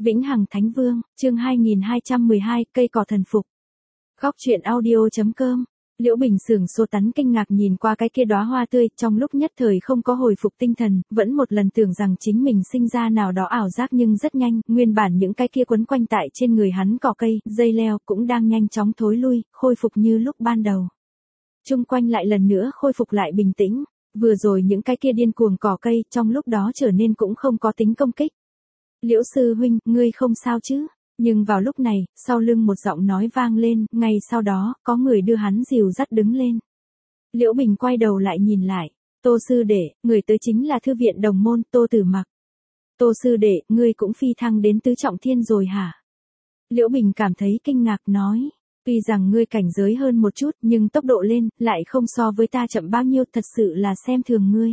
Vĩnh Hằng Thánh Vương, chương 2212, cây cỏ thần phục. Góc truyện audio.com. Liễu Bình sửng sốt tắn kinh ngạc nhìn qua cái kia đóa hoa tươi, trong lúc nhất thời không có hồi phục tinh thần, vẫn một lần tưởng rằng chính mình sinh ra nào đó ảo giác, nhưng rất nhanh, nguyên bản những cái kia quấn quanh tại trên người hắn cỏ cây, dây leo cũng đang nhanh chóng thối lui, khôi phục như lúc ban đầu. Chung quanh lại lần nữa khôi phục lại bình tĩnh, vừa rồi những cái kia điên cuồng cỏ cây trong lúc đó trở nên cũng không có tính công kích. Liễu sư huynh, ngươi không sao chứ? Nhưng vào lúc này, sau lưng một giọng nói vang lên, ngay sau đó, có người đưa hắn dìu dắt đứng lên. Liễu Bình quay đầu lại nhìn lại, Tô sư đệ, người tới chính là thư viện đồng môn, Tô Tử Mặc. Tô sư đệ, ngươi cũng phi thăng đến tứ trọng thiên rồi hả? Liễu Bình cảm thấy kinh ngạc nói, tuy rằng ngươi cảnh giới hơn một chút, nhưng tốc độ lên, lại không so với ta chậm bao nhiêu, thật sự là xem thường ngươi.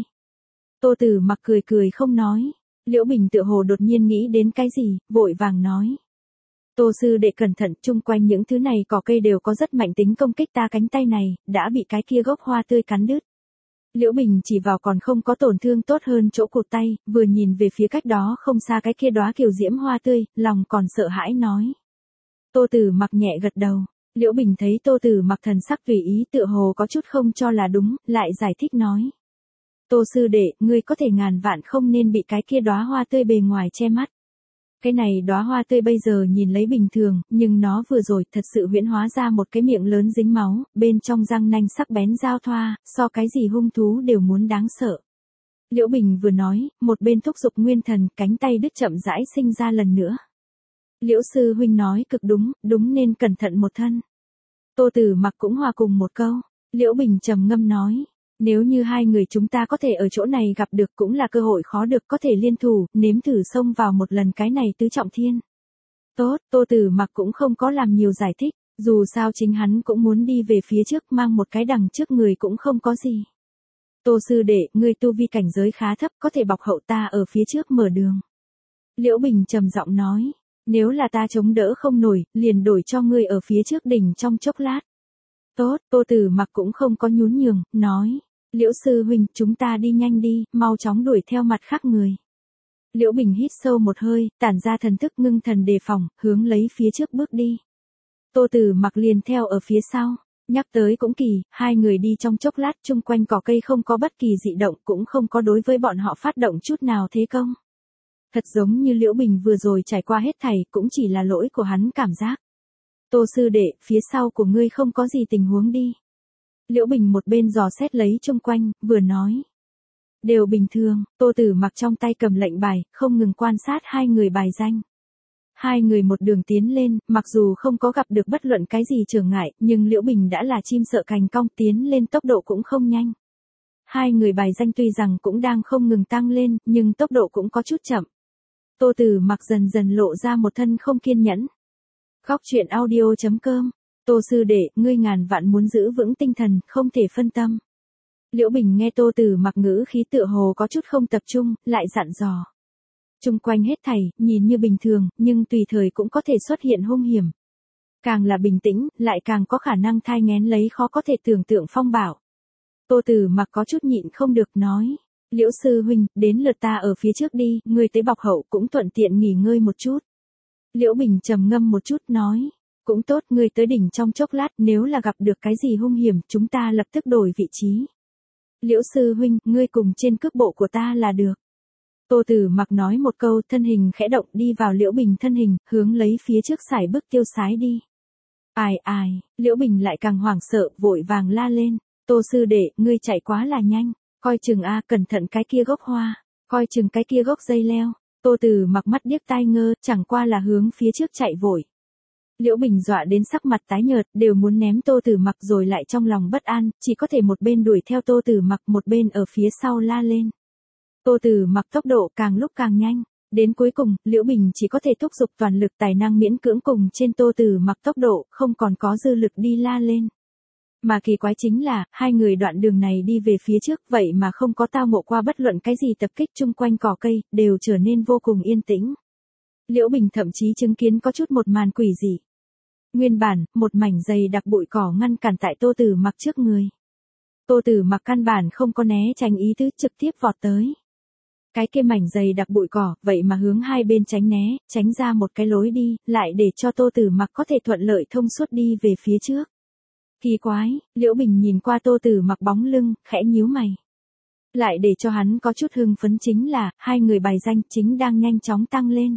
Tô Tử Mặc cười cười không nói. Liễu Bình tựa hồ đột nhiên nghĩ đến cái gì, vội vàng nói. Tô sư đệ cẩn thận, chung quanh những thứ này cỏ cây đều có rất mạnh tính công kích, ta cánh tay này, đã bị cái kia gốc hoa tươi cắn đứt. Liễu Bình chỉ vào còn không có tổn thương tốt hơn chỗ cụt tay, vừa nhìn về phía cách đó không xa cái kia đóa kiều diễm hoa tươi, lòng còn sợ hãi nói. Tô Tử Mặc nhẹ gật đầu. Liễu Bình thấy Tô Tử Mặc thần sắc tùy ý, tựa hồ có chút không cho là đúng, lại giải thích nói. Tô sư đệ, ngươi có thể ngàn vạn không nên bị cái kia đóa hoa tươi bề ngoài che mắt. Cái này đóa hoa tươi bây giờ nhìn lấy bình thường, nhưng nó vừa rồi thật sự huyễn hóa ra một cái miệng lớn dính máu, bên trong răng nanh sắc bén giao thoa, so cái gì hung thú đều muốn đáng sợ. Liễu Bình vừa nói, một bên thúc giục nguyên thần, cánh tay đứt chậm rãi sinh ra lần nữa. Liễu sư huynh nói cực đúng, đúng nên cẩn thận một thân. Tô Tử Mặc cũng hòa cùng một câu. Liễu Bình trầm ngâm nói. Nếu như hai người chúng ta có thể ở chỗ này gặp được cũng là cơ hội khó được, có thể liên thủ, nếm thử xông vào một lần cái này tứ trọng thiên. Tốt, Tô Tử Mặc cũng không có làm nhiều giải thích, dù sao chính hắn cũng muốn đi về phía trước, mang một cái đằng trước người cũng không có gì. Tô sư đệ, ngươi tu vi cảnh giới khá thấp, có thể bọc hậu ta ở phía trước mở đường. Liễu Bình trầm giọng nói, nếu là ta chống đỡ không nổi, liền đổi cho ngươi ở phía trước đỉnh trong chốc lát. Tốt, Tô Tử Mặc cũng không có nhún nhường, nói. Liễu sư huynh, chúng ta đi nhanh đi, mau chóng đuổi theo mặt khác người. Liễu Bình hít sâu một hơi, tản ra thần thức ngưng thần đề phòng, hướng lấy phía trước bước đi. Tô Tử Mặc liền theo ở phía sau. Nhắc tới cũng kỳ, hai người đi trong chốc lát, chung quanh cỏ cây không có bất kỳ dị động, cũng không có đối với bọn họ phát động chút nào thế công. Thật giống như Liễu Bình vừa rồi trải qua hết thảy, cũng chỉ là lỗi của hắn cảm giác. Tô sư đệ, phía sau của ngươi không có gì tình huống đi. Liễu Bình một bên dò xét lấy chung quanh, vừa nói. Đều bình thường, Tô Tử Mặc trong tay cầm lệnh bài, không ngừng quan sát hai người bài danh. Hai người một đường tiến lên, mặc dù không có gặp được bất luận cái gì trở ngại, nhưng Liễu Bình đã là chim sợ cành cong, tiến lên tốc độ cũng không nhanh. Hai người bài danh tuy rằng cũng đang không ngừng tăng lên, nhưng tốc độ cũng có chút chậm. Tô Tử Mặc dần dần lộ ra một thân không kiên nhẫn. Góc truyện audio.com. Tô sư đệ, ngươi ngàn vạn muốn giữ vững tinh thần, không thể phân tâm. Liễu Bình nghe Tô Tử Mặc ngữ khí tựa hồ có chút không tập trung, lại dặn dò. Chung quanh hết thảy, nhìn như bình thường, nhưng tùy thời cũng có thể xuất hiện hung hiểm. Càng là bình tĩnh, lại càng có khả năng thai nghén lấy khó có thể tưởng tượng phong bạo. Tô Tử Mặc có chút nhịn không được nói. Liễu sư huynh, đến lượt ta ở phía trước đi, ngươi tới bọc hậu cũng thuận tiện nghỉ ngơi một chút. Liễu Bình trầm ngâm một chút nói. Cũng tốt, ngươi tới đỉnh trong chốc lát, nếu là gặp được cái gì hung hiểm, chúng ta lập tức đổi vị trí. Liễu sư huynh, ngươi cùng trên cước bộ của ta là được. Tô Tử Mặc nói một câu, thân hình khẽ động đi vào Liễu Bình thân hình, hướng lấy phía trước sải bước tiêu sái đi. Ai ai, Liễu Bình lại càng hoảng sợ, vội vàng la lên. Tô sư đệ, ngươi chạy quá là nhanh, coi chừng a, cẩn thận cái kia gốc hoa, coi chừng cái kia gốc dây leo. Tô Tử Mặc mắt điếc tai ngơ, chẳng qua là hướng phía trước chạy vội. Liễu Bình dọa đến sắc mặt tái nhợt, đều muốn ném Tô Tử Mặc rồi lại trong lòng bất an, chỉ có thể một bên đuổi theo Tô Tử Mặc, một bên ở phía sau la lên. Tô Tử Mặc tốc độ càng lúc càng nhanh, đến cuối cùng, Liễu Bình chỉ có thể thúc giục toàn lực tài năng miễn cưỡng cùng trên Tô Tử Mặc tốc độ, không còn có dư lực đi la lên. Mà kỳ quái chính là, hai người đoạn đường này đi về phía trước, vậy mà không có tao ngộ qua bất luận cái gì tập kích, chung quanh cỏ cây, đều trở nên vô cùng yên tĩnh. Liễu Bình thậm chí chứng kiến có chút một màn quỷ dị. Nguyên bản, một mảnh dày đặc bụi cỏ ngăn cản tại Tô Tử Mặc trước người. Tô Tử Mặc căn bản không có né tránh ý tứ, trực tiếp vọt tới. Cái kia mảnh dày đặc bụi cỏ, vậy mà hướng hai bên tránh né, tránh ra một cái lối đi, lại để cho Tô Tử Mặc có thể thuận lợi thông suốt đi về phía trước. Kỳ quái, Liễu Bình nhìn qua Tô Tử Mặc bóng lưng, khẽ nhíu mày. Lại để cho hắn có chút hưng phấn chính là, hai người bài danh chính đang nhanh chóng tăng lên.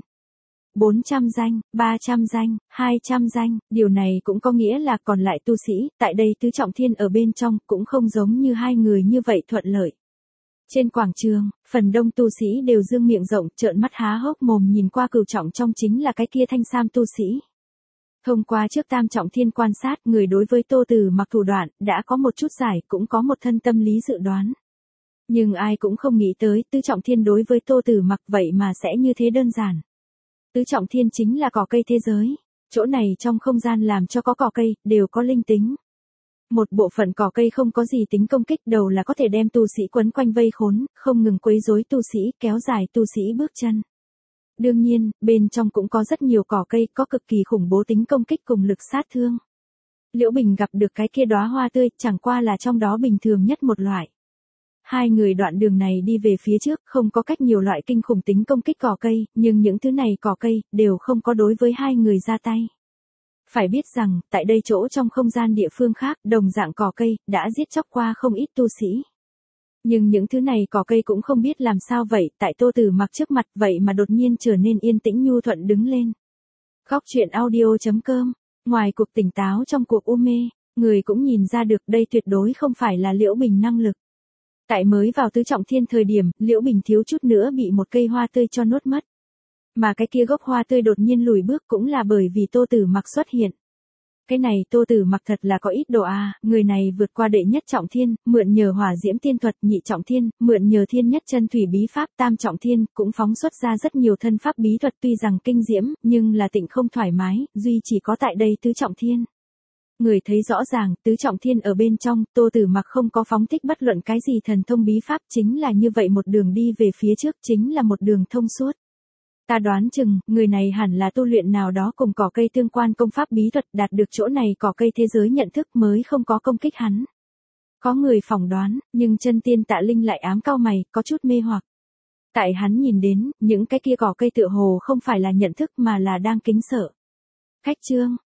400 danh, 300 danh, 200 danh, điều này cũng có nghĩa là còn lại tu sĩ, tại đây tứ trọng thiên ở bên trong cũng không giống như hai người như vậy thuận lợi. Trên quảng trường, phần đông tu sĩ đều dương miệng rộng, trợn mắt há hốc mồm nhìn qua cửu trọng trong chính là cái kia thanh sam tu sĩ. Thông qua trước tam trọng thiên quan sát, người đối với Tô Tử Mặc thủ đoạn, đã có một chút giải, cũng có một thân tâm lý dự đoán. Nhưng ai cũng không nghĩ tới, tứ trọng thiên đối với Tô Tử Mặc vậy mà sẽ như thế đơn giản. Tứ trọng thiên chính là cỏ cây thế giới. Chỗ này trong không gian làm cho có cỏ cây, đều có linh tính. Một bộ phận cỏ cây không có gì tính công kích, đầu là có thể đem tu sĩ quấn quanh vây khốn, không ngừng quấy rối tu sĩ, kéo dài tu sĩ bước chân. Đương nhiên, bên trong cũng có rất nhiều cỏ cây có cực kỳ khủng bố tính công kích cùng lực sát thương. Liễu Bình gặp được cái kia đóa hoa tươi, chẳng qua là trong đó bình thường nhất một loại. Hai người đoạn đường này đi về phía trước, không có cách nhiều loại kinh khủng tính công kích cỏ cây, nhưng những thứ này cỏ cây, đều không có đối với hai người ra tay. Phải biết rằng, tại đây chỗ trong không gian địa phương khác, đồng dạng cỏ cây, đã giết chóc qua không ít tu sĩ. Nhưng những thứ này cỏ cây cũng không biết làm sao vậy, tại Tô Tử Mặc trước mặt vậy mà đột nhiên trở nên yên tĩnh nhu thuận đứng lên. Góc truyện audio.com, ngoài cuộc tỉnh táo trong cuộc u mê, người cũng nhìn ra được đây tuyệt đối không phải là Liễu Bình năng lực. Tại mới vào tứ trọng thiên thời điểm, Liễu Bình thiếu chút nữa bị một cây hoa tươi cho nuốt mất. Mà cái kia gốc hoa tươi đột nhiên lùi bước cũng là bởi vì Tô Tử Mặc xuất hiện. Cái này Tô Tử Mặc thật là có ít độ à, người này vượt qua đệ nhất trọng thiên, mượn nhờ hỏa diễm tiên thuật, nhị trọng thiên, mượn nhờ thiên nhất chân thủy bí pháp, tam trọng thiên, cũng phóng xuất ra rất nhiều thân pháp bí thuật tuy rằng kinh diễm, nhưng là tịnh không thoải mái, duy chỉ có tại đây tứ trọng thiên. Người thấy rõ ràng, tứ trọng thiên ở bên trong, Tô Tử Mặc không có phóng thích bất luận cái gì thần thông bí pháp, chính là như vậy một đường đi về phía trước, chính là một đường thông suốt. Ta đoán chừng, người này hẳn là tu luyện nào đó cùng cỏ cây tương quan công pháp bí thuật, đạt được chỗ này cỏ cây thế giới nhận thức mới không có công kích hắn. Có người phỏng đoán, nhưng chân tiên Tạ Linh lại ám cau mày, có chút mê hoặc. Tại hắn nhìn đến, những cái kia cỏ cây tựa hồ không phải là nhận thức mà là đang kính sợ. Khách chương,